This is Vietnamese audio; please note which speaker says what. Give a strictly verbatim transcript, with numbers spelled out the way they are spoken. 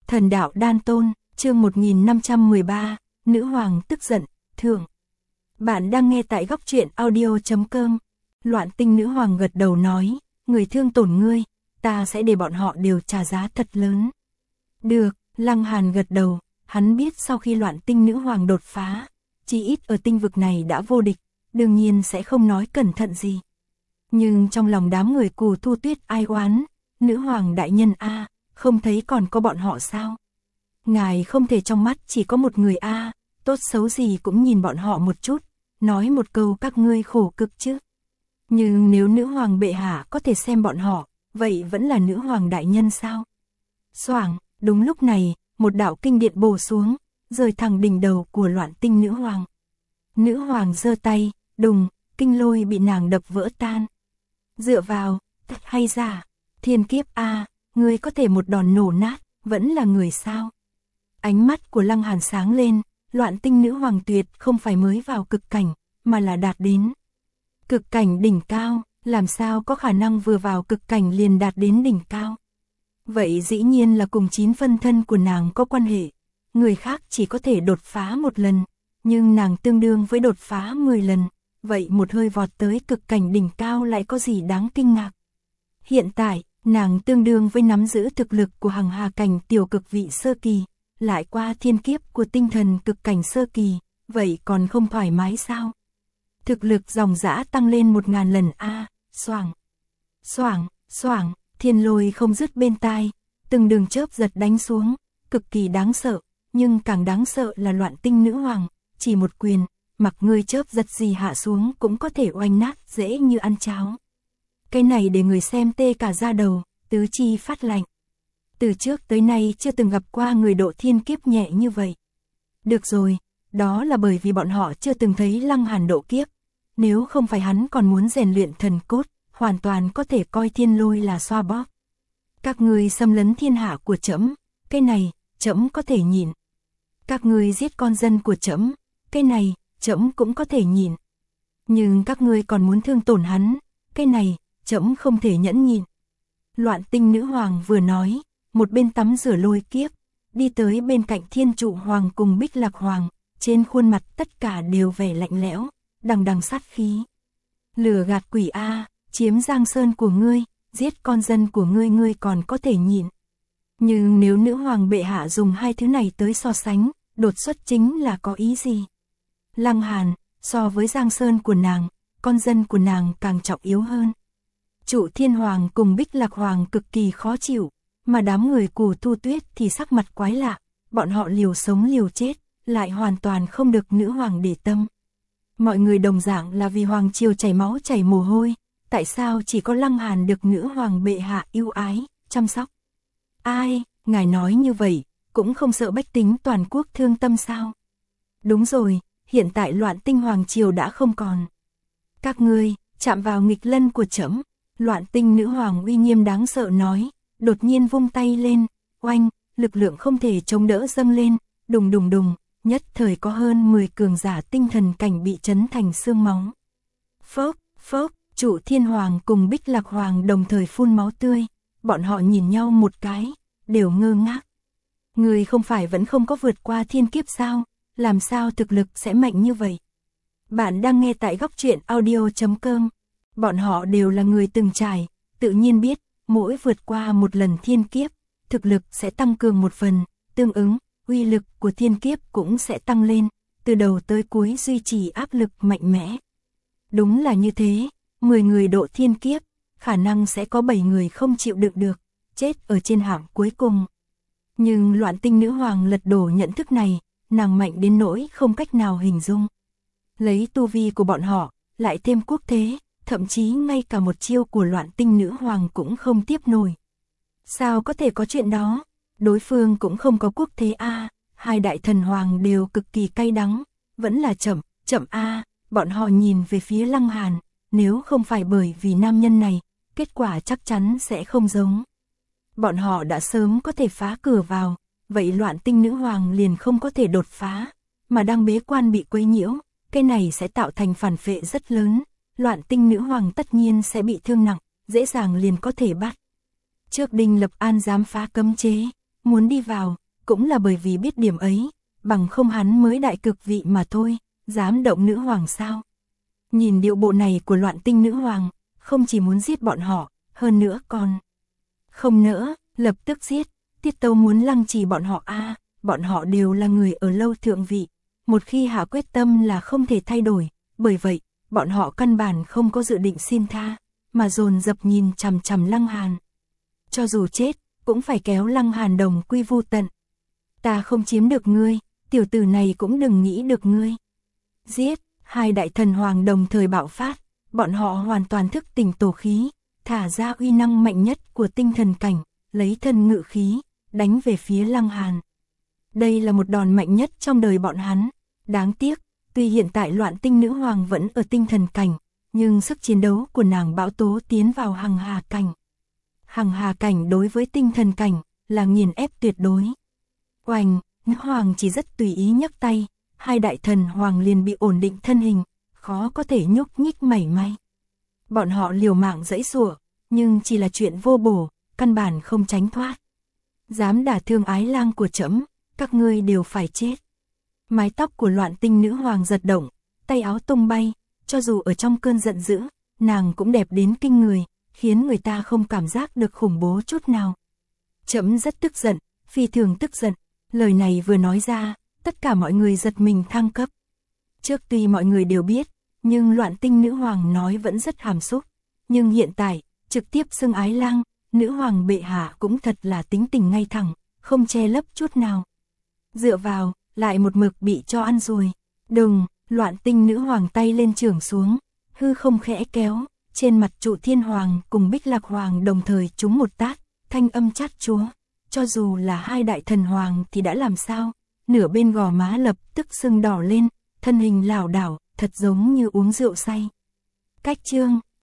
Speaker 1: Thần đạo đan tôn, chương một nghìn năm trăm mười ba, Nữ hoàng tức giận, thượng. Bạn đang nghe tại góc truyện audio chấm com. Loạn Tinh nữ hoàng gật đầu nói, người thương tổn ngươi, ta sẽ để bọn họ đều trả giá thật lớn. Được, Lăng Hàn gật đầu, hắn biết sau khi Loạn Tinh nữ hoàng đột phá, chỉ ít ở tinh vực này đã vô địch, đương nhiên sẽ không nói cẩn thận gì. Nhưng trong lòng đám người Cù Thu Tuyết ai oán, nữ hoàng đại nhân a, không thấy còn có bọn họ sao? Ngài không thể trong mắt chỉ có một người a, tốt xấu gì cũng nhìn bọn họ một chút, nói một câu các ngươi khổ cực chứ. Nhưng nếu nữ hoàng bệ hạ có thể xem bọn họ, vậy vẫn là nữ hoàng đại nhân sao? Xoảng, đúng lúc này, một đạo kinh điện bổ xuống, rơi thẳng đỉnh đầu của Loạn Tinh nữ hoàng. Nữ hoàng giơ tay, đùng, kinh lôi bị nàng đập vỡ tan. Dựa vào, thật hay giả, thiên kiếp a, ngươi có thể một đòn nổ nát, vẫn là người sao? Ánh mắt của Lăng Hàn sáng lên, Loạn Tinh nữ hoàng tuyệt không phải mới vào cực cảnh, mà là đạt đến cực cảnh đỉnh cao, làm sao có khả năng vừa vào cực cảnh liền đạt đến đỉnh cao? Vậy dĩ nhiên là cùng chín phân thân của nàng có quan hệ, người khác chỉ có thể đột phá một lần, nhưng nàng tương đương với đột phá mười lần, vậy một hơi vọt tới cực cảnh đỉnh cao lại có gì đáng kinh ngạc? Hiện tại, nàng tương đương với nắm giữ thực lực của hằng hà cảnh tiểu cực vị sơ kỳ, lại qua thiên kiếp của tinh thần cực cảnh sơ kỳ, vậy còn không thoải mái sao? Thực lực dòng dã tăng lên một ngàn lần a, à, xoảng, xoảng, xoảng, thiên lôi không dứt bên tai, từng đường chớp giật đánh xuống, cực kỳ đáng sợ, nhưng càng đáng sợ là Loạn Tinh nữ hoàng, chỉ một quyền, mặc ngươi chớp giật gì hạ xuống cũng có thể oanh nát dễ như ăn cháo. Cái này để người xem tê cả da đầu, tứ chi phát lạnh. Từ trước tới nay chưa từng gặp qua người độ thiên kiếp nhẹ như vậy. Được rồi, đó là bởi vì bọn họ chưa từng thấy Lăng Hàn độ kiếp. Nếu không phải hắn còn muốn rèn luyện thần cốt, hoàn toàn có thể coi thiên lôi là xoa bóp. Các ngươi xâm lấn thiên hạ của trẫm, cái này, trẫm có thể nhịn. Các ngươi giết con dân của trẫm, cái này, trẫm cũng có thể nhịn. Nhưng các ngươi còn muốn thương tổn hắn, cái này, trẫm không thể nhẫn nhịn. Loạn Tinh nữ hoàng vừa nói, một bên tắm rửa lôi kiếp, đi tới bên cạnh Thiên Trụ hoàng cùng Bích Lạc hoàng, trên khuôn mặt tất cả đều vẻ lạnh lẽo, đằng đằng sát khí. Lừa gạt quỷ a, chiếm Giang Sơn của ngươi, giết con dân của ngươi ngươi còn có thể nhịn. Nhưng nếu nữ hoàng bệ hạ dùng hai thứ này tới so sánh, đột xuất chính là có ý gì? Lăng Hàn, so với Giang Sơn của nàng, con dân của nàng càng trọng yếu hơn. Trụ Thiên hoàng cùng Bích Lạc hoàng cực kỳ khó chịu, mà đám người Cù Thu Tuyết thì sắc mặt quái lạ, bọn họ liều sống liều chết, lại hoàn toàn không được nữ hoàng để tâm. Mọi người đồng dạng là vì hoàng triều chảy máu chảy mồ hôi, tại sao chỉ có Lăng Hàn được nữ hoàng bệ hạ yêu ái, chăm sóc? Ai, ngài nói như vậy, cũng không sợ bách tính toàn quốc thương tâm sao? Đúng rồi, hiện tại Loạn Tinh hoàng triều đã không còn. Các ngươi, chạm vào nghịch lân của trẫm. Loạn Tinh nữ hoàng uy nghiêm đáng sợ nói, đột nhiên vung tay lên, oanh, lực lượng không thể chống đỡ dâng lên, đùng đùng đùng, nhất thời có hơn mười cường giả tinh thần cảnh bị chấn thành xương máu. Phốc, phốc, Trụ Thiên hoàng cùng Bích Lạc hoàng đồng thời phun máu tươi, bọn họ nhìn nhau một cái, đều ngơ ngác. Người không phải vẫn không có vượt qua thiên kiếp sao, làm sao thực lực sẽ mạnh như vậy? Bạn đang nghe tại góc truyện audio chấm com. Bọn họ đều là người từng trải, tự nhiên biết, mỗi vượt qua một lần thiên kiếp, thực lực sẽ tăng cường một phần, tương ứng, uy lực của thiên kiếp cũng sẽ tăng lên, từ đầu tới cuối duy trì áp lực mạnh mẽ. Đúng là như thế, mười người độ thiên kiếp, khả năng sẽ có bảy người không chịu đựng được, chết ở trên hạng cuối cùng. Nhưng Loạn Tinh nữ hoàng lật đổ nhận thức này, nàng mạnh đến nỗi không cách nào hình dung. Lấy tu vi của bọn họ, lại thêm quốc thế, thậm chí ngay cả một chiêu của Loạn Tinh nữ hoàng cũng không tiếp nổi. Sao có thể có chuyện đó? Đối phương cũng không có quốc thế a, hai đại thần hoàng đều cực kỳ cay đắng, vẫn là chậm, chậm a, bọn họ nhìn về phía Lăng Hàn, nếu không phải bởi vì nam nhân này, kết quả chắc chắn sẽ không giống. Bọn họ đã sớm có thể phá cửa vào, vậy Loạn Tinh nữ hoàng liền không có thể đột phá, mà đang bế quan bị quấy nhiễu, cái này sẽ tạo thành phản phệ rất lớn. Loạn Tinh nữ hoàng tất nhiên sẽ bị thương nặng, dễ dàng liền có thể bắt. Trước Đinh Lập An dám phá cấm chế, muốn đi vào, cũng là bởi vì biết điểm ấy, bằng không hắn mới đại cực vị mà thôi, dám động nữ hoàng sao. Nhìn điệu bộ này của Loạn Tinh nữ hoàng, không chỉ muốn giết bọn họ, hơn nữa còn không nỡ, lập tức giết, Tiết Tâu muốn lăng trì bọn họ a, bọn họ đều là người ở lâu thượng vị, một khi hạ quyết tâm là không thể thay đổi, bởi vậy, bọn họ căn bản không có dự định xin tha, mà dồn dập nhìn chằm chằm Lăng Hàn. Cho dù chết, cũng phải kéo Lăng Hàn đồng quy vu tận. Ta không chiếm được ngươi, tiểu tử này cũng đừng nghĩ được ngươi. Giết, hai đại thần hoàng đồng thời bạo phát, bọn họ hoàn toàn thức tỉnh tổ khí, thả ra uy năng mạnh nhất của tinh thần cảnh, lấy thân ngự khí, đánh về phía Lăng Hàn. Đây là một đòn mạnh nhất trong đời bọn hắn, đáng tiếc, tuy hiện tại Loạn Tinh nữ hoàng vẫn ở tinh thần cảnh, nhưng sức chiến đấu của nàng bão tố tiến vào hằng hà cảnh. Hằng hà cảnh đối với tinh thần cảnh là nghiền ép tuyệt đối. Oanh, nữ hoàng chỉ rất tùy ý nhấc tay, hai đại thần hoàng liền bị ổn định thân hình, khó có thể nhúc nhích mảy may. Bọn họ liều mạng giãy giụa, nhưng chỉ là chuyện vô bổ, căn bản không tránh thoát. Dám đả thương ái lang của trẫm, các ngươi đều phải chết. Mái tóc của Loạn Tinh nữ hoàng giật động, tay áo tung bay, cho dù ở trong cơn giận dữ, nàng cũng đẹp đến kinh người, khiến người ta không cảm giác được khủng bố chút nào. Trẫm rất tức giận, phi thường tức giận, lời này vừa nói ra, tất cả mọi người giật mình thăng cấp. Trước tuy mọi người đều biết, nhưng Loạn Tinh nữ hoàng nói vẫn rất hàm xúc, nhưng hiện tại, trực tiếp xưng ái lang, nữ hoàng bệ hạ cũng thật là tính tình ngay thẳng, không che lấp chút nào. Dựa vào, lại một mực bị cho ăn rồi. Đừng, Loạn Tinh nữ hoàng tay lên chưởng xuống, hư không khẽ kéo, trên mặt Trụ Thiên Hoàng cùng Bích Lạc Hoàng đồng thời trúng một tát, thanh âm chát chúa. Cho dù là hai đại thần hoàng thì đã làm sao, nửa bên gò má lập tức sưng đỏ lên, thân hình lảo đảo, thật giống như uống rượu say. Cách chương